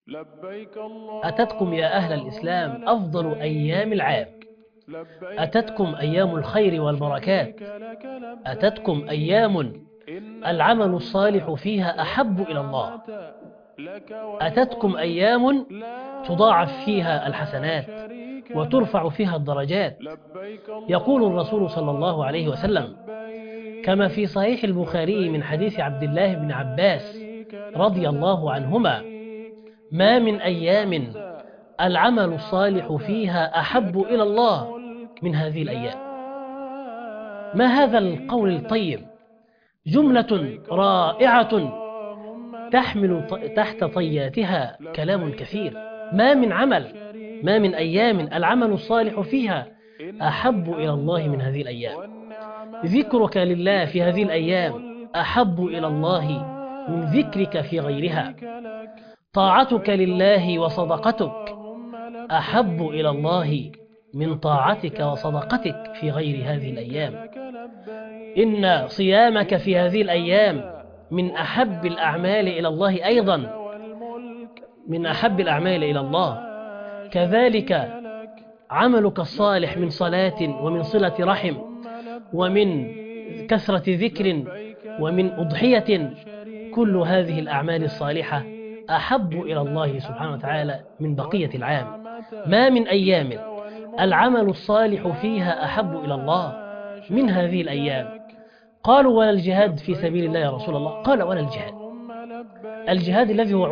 أتتكم يا أهل الإسلام أفضل أيام العام، أتتكم أيام الخير والبركات، أتتكم أيام العمل الصالح فيها أحب إلى الله، أتتكم أيام تضاعف فيها الحسنات وترفع فيها الدرجات. يقول الرسول صلى الله عليه وسلم كما في صحيح البخاري من حديث عبد الله بن عباس رضي الله عنهما: ما من أيام العمل الصالح فيها أحب إلى الله من هذه الأيام. ما هذا القول الطيب؟ جملة رائعة تحمل تحت طياتها كلام كثير. ما من أيام العمل الصالح فيها أحب إلى الله من هذه الأيام. ذكرك لله في هذه الأيام أحب إلى الله من ذكرك في غيرها. طاعتك لله وصدقتك أحب إلى الله من طاعتك وصدقتك في غير هذه الأيام. إن صيامك في هذه الأيام من أحب الأعمال إلى الله أيضا، من أحب الأعمال إلى الله. كذلك عملك الصالح من صلاة ومن صلة رحم ومن كثرة ذكر ومن أضحية، كل هذه الأعمال الصالحة أحب إلى الله سبحانه وتعالى من بقية العام. ما من أيام العمل الصالح فيها أحب إلى الله من هذه الأيام. قالوا ولا الجهاد في سبيل الله يا رسول الله؟ قال ولا الجهاد. الجهاد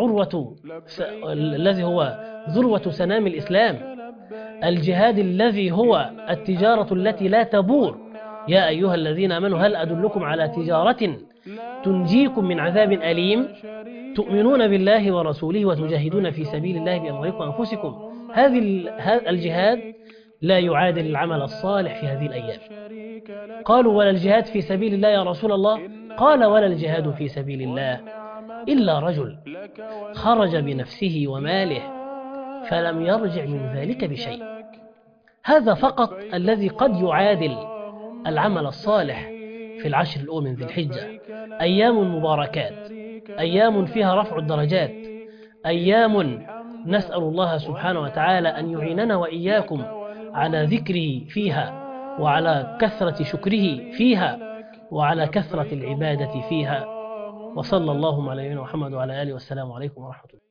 الذي هو ذروة سنام الإسلام، الجهاد الذي هو التجارة التي لا تبور. يا أيها الذين آمنوا هل أدلكم على تجارة تنجيكم من عذاب أليم تؤمنون بالله ورسوله وتجاهدون في سبيل الله بأموالكم وأنفسكم. هذا الجهاد لا يعادل العمل الصالح في هذه الأيام. قالوا ولا الجهاد في سبيل الله يا رسول الله؟ قال ولا الجهاد في سبيل الله إلا رجل خرج بنفسه وماله فلم يرجع من ذلك بشيء. هذا فقط الذي قد يعادل العمل الصالح في العشر الأول من ذي الحجة. أيام مباركات، أيام فيها رفع الدرجات، أيام نسأل الله سبحانه وتعالى أن يعيننا وإياكم على ذكره فيها، وعلى كثرة شكره فيها، وعلى كثرة العبادة فيها. وصلى الله على نبينا محمد وعلى آله، والسلام عليكم ورحمة الله.